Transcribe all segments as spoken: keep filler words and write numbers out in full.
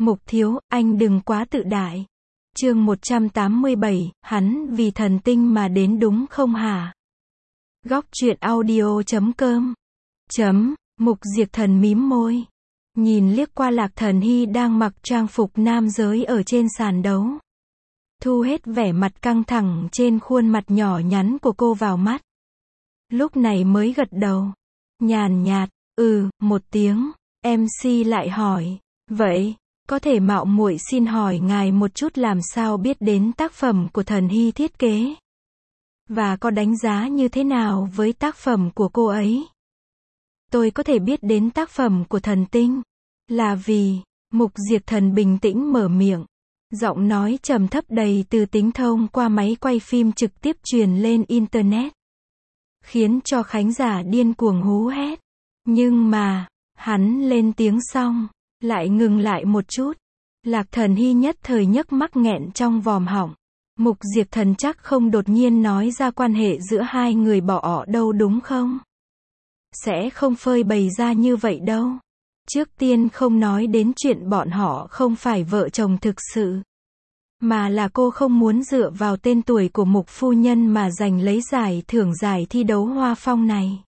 Mục thiếu, anh đừng quá tự đại. Chương một trăm tám mươi bảy, hắn vì thần tinh mà đến đúng không hả? Góc truyện audio chấm com. Chấm, Mục Diệt Thần mím môi. Nhìn liếc qua Lạc Thần Hy đang mặc trang phục nam giới ở trên sàn đấu. Thu hết vẻ mặt căng thẳng trên khuôn mặt nhỏ nhắn của cô vào mắt. Lúc này mới gật đầu. Nhàn nhạt, ừ, một tiếng. em xê lại hỏi, vậy, có thể mạo muội xin hỏi ngài một chút làm sao biết đến tác phẩm của Thần Hy thiết kế? Và có đánh giá như thế nào với tác phẩm của cô ấy? Tôi có thể biết đến tác phẩm của thần tinh là vì, Mục Diệt Thần bình tĩnh mở miệng. Giọng nói trầm thấp đầy từ tính thông qua máy quay phim trực tiếp truyền lên Internet. Khiến cho khán giả điên cuồng hú hét. Nhưng mà, hắn lên tiếng xong, lại ngừng lại một chút. Lạc Thần Hy nhất thời nhấc mắc nghẹn trong vòm họng. Mục Diệt Thần chắc không đột nhiên nói ra quan hệ giữa hai người bỏ ỏ đâu đúng không? Sẽ không phơi bày ra như vậy đâu. Trước tiên không nói đến chuyện bọn họ không phải vợ chồng thực sự. Mà là cô không muốn dựa vào tên tuổi của Mục phu nhân mà giành lấy giải thưởng giải thi đấu Hoa Phong này.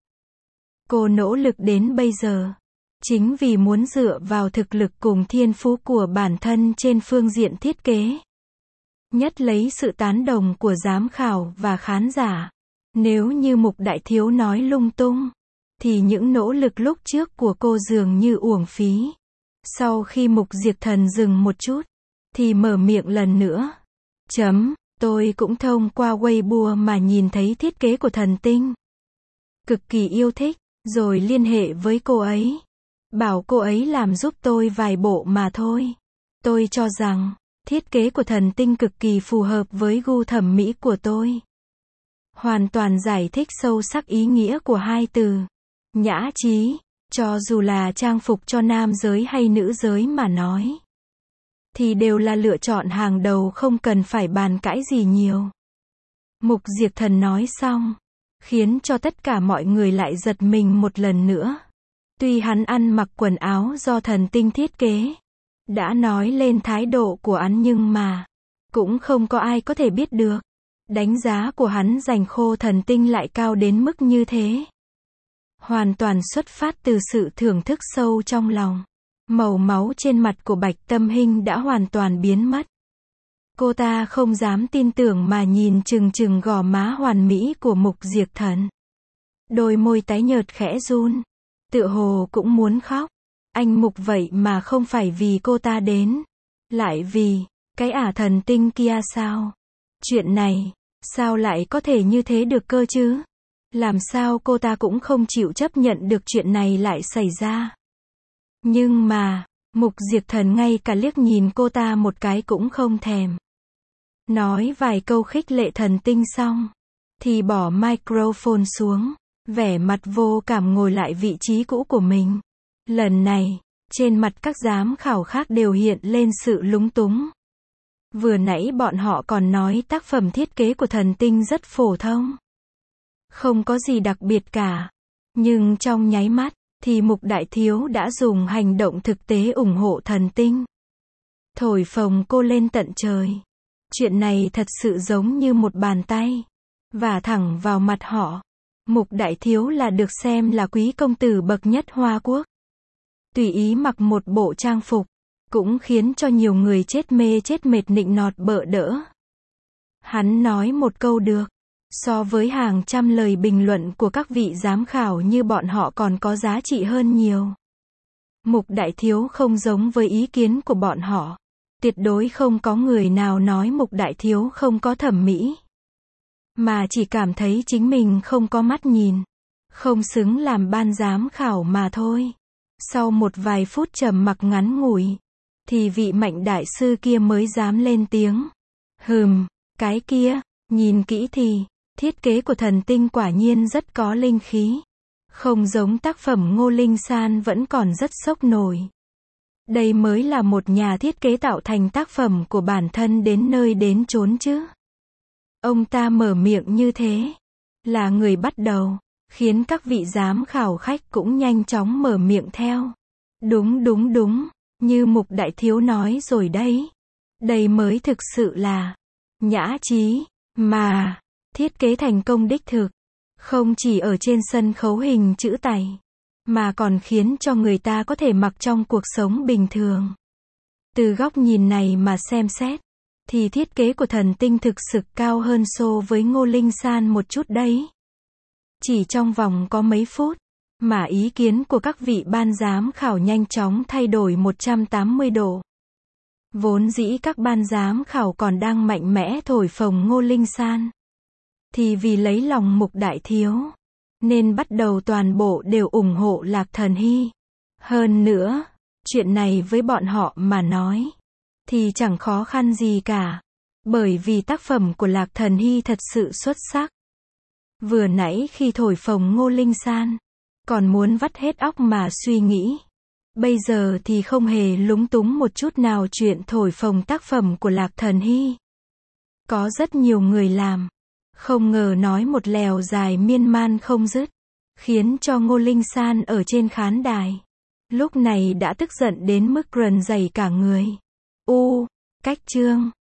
Cô nỗ lực đến bây giờ. Chính vì muốn dựa vào thực lực cùng thiên phú của bản thân trên phương diện thiết kế. Nhất lấy sự tán đồng của giám khảo và khán giả. Nếu như Mục đại thiếu nói lung tung, thì những nỗ lực lúc trước của cô dường như uổng phí. Sau khi Mục Diệt Thần dừng một chút, thì mở miệng lần nữa. Chấm, tôi cũng thông qua Weibo mà nhìn thấy thiết kế của thần tinh. Cực kỳ yêu thích, rồi liên hệ với cô ấy. Bảo cô ấy làm giúp tôi vài bộ mà thôi. Tôi cho rằng, thiết kế của thần tinh cực kỳ phù hợp với gu thẩm mỹ của tôi. Hoàn toàn giải thích sâu sắc ý nghĩa của hai từ. Nhã trí, cho dù là trang phục cho nam giới hay nữ giới mà nói. Thì đều là lựa chọn hàng đầu không cần phải bàn cãi gì nhiều. Mục Diệt Thần nói xong, khiến cho tất cả mọi người lại giật mình một lần nữa. Tuy hắn ăn mặc quần áo do thần tinh thiết kế, đã nói lên thái độ của hắn nhưng mà, cũng không có ai có thể biết được. Đánh giá của hắn dành khô thần tinh lại cao đến mức như thế. Hoàn toàn xuất phát từ sự thưởng thức sâu trong lòng. Màu máu trên mặt của Bạch Tâm Hinh đã hoàn toàn biến mất. Cô ta không dám tin tưởng mà nhìn chừng chừng gò má hoàn mỹ của Mục Diệt Thần. Đôi môi tái nhợt khẽ run. Tựa hồ cũng muốn khóc. Anh Mục vậy mà không phải vì cô ta đến. Lại vì, cái ả thần tinh kia sao? Chuyện này, sao lại có thể như thế được cơ chứ? Làm sao cô ta cũng không chịu chấp nhận được chuyện này lại xảy ra? Nhưng mà, Mục Diệt Thần ngay cả liếc nhìn cô ta một cái cũng không thèm. Nói vài câu khích lệ thần tinh xong, thì bỏ microphone xuống, vẻ mặt vô cảm ngồi lại vị trí cũ của mình. Lần này, trên mặt các giám khảo khác đều hiện lên sự lúng túng. Vừa nãy bọn họ còn nói tác phẩm thiết kế của thần tinh rất phổ thông. Không có gì đặc biệt cả. Nhưng trong nháy mắt, thì Mục đại thiếu đã dùng hành động thực tế ủng hộ thần tinh. Thổi phồng cô lên tận trời. Chuyện này thật sự giống như một bàn tay. Vả thẳng vào mặt họ. Mục đại thiếu là được xem là quý công tử bậc nhất Hoa Quốc. Tùy ý mặc một bộ trang phục. Cũng khiến cho nhiều người chết mê chết mệt nịnh nọt bợ đỡ. Hắn nói một câu được. So với hàng trăm lời bình luận của các vị giám khảo như bọn họ còn có giá trị hơn nhiều. Mục đại thiếu không giống với ý kiến của bọn họ. Tuyệt đối không có người nào nói Mục đại thiếu không có thẩm mỹ. Mà chỉ cảm thấy chính mình không có mắt nhìn. Không xứng làm ban giám khảo mà thôi. Sau một vài phút trầm mặc ngắn ngủi, thì vị Mạnh đại sư kia mới dám lên tiếng. Hừm, cái kia, nhìn kỹ thì, thiết kế của thần tinh quả nhiên rất có linh khí. Không giống tác phẩm Ngô Linh San vẫn còn rất sốc nổi. Đây mới là một nhà thiết kế tạo thành tác phẩm của bản thân đến nơi đến chốn chứ. Ông ta mở miệng như thế, là người bắt đầu, khiến các vị giám khảo khách cũng nhanh chóng mở miệng theo. Đúng đúng đúng, Như Mục Đại Thiếu nói rồi đấy. Đây mới thực sự là nhã trí, mà thiết kế thành công đích thực. Không chỉ ở trên sân khấu hình chữ tày, mà còn khiến cho người ta có thể mặc trong cuộc sống bình thường. Từ góc nhìn này mà xem xét, thì thiết kế của Thần Tinh thực sự cao hơn so với Ngô Linh San một chút đấy. Chỉ trong vòng có mấy phút, mà ý kiến của các vị ban giám khảo nhanh chóng thay đổi một trăm tám mươi độ. Vốn dĩ các ban giám khảo còn đang mạnh mẽ thổi phồng Ngô Linh San, thì vì lấy lòng Mục Đại Thiếu, nên bắt đầu toàn bộ đều ủng hộ Lạc Thần Hy. Hơn nữa, chuyện này với bọn họ mà nói, thì chẳng khó khăn gì cả. Bởi vì tác phẩm của Lạc Thần Hy thật sự xuất sắc. Vừa nãy khi thổi phồng Ngô Linh San, còn muốn vắt hết óc mà suy nghĩ. Bây giờ thì không hề lúng túng một chút nào chuyện thổi phồng tác phẩm của Lạc Thần Hy. Có rất nhiều người làm. Không ngờ nói một lèo dài miên man không dứt, khiến cho Ngô Linh San ở trên khán đài lúc này đã tức giận đến mức rần rẩy cả người. U, cách chương